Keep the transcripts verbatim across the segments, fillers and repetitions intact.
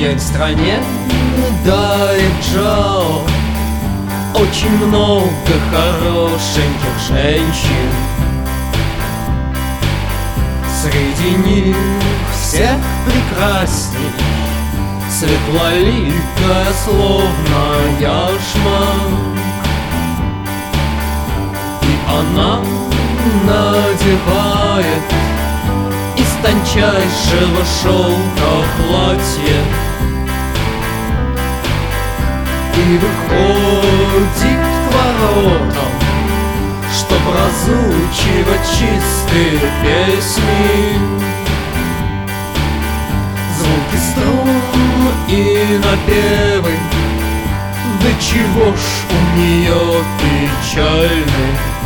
Ей в стране Дайчжао очень много хорошеньких женщин. Среди них всех прекрасней светлоликая, словно яшма. И она надевает из тончайшего шелка платье и выходит к воротам, чтоб разучивать чистые песни. Звуки струн и напевы, да чего ж у нее печальны.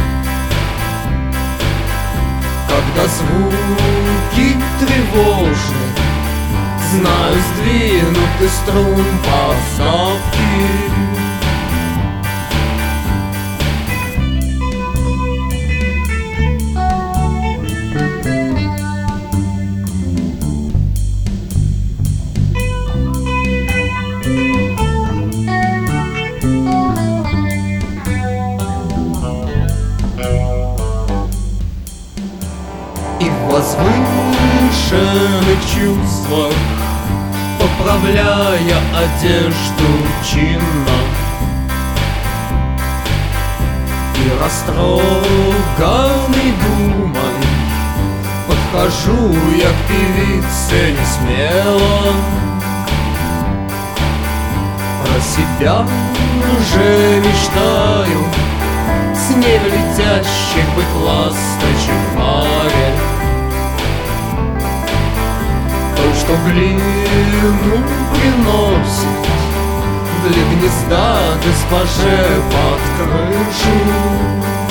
Когда звуки тревожны, знаю, сдвинуты струн поставки. И в возвышенных чувствах, поправляя одежду чинно, и растроганный думой, подхожу я к певице не смело. Про себя же мечтаю с ней в летящих быть ласточек в море. То, что глину приносит для гнезда госпоже под крышу.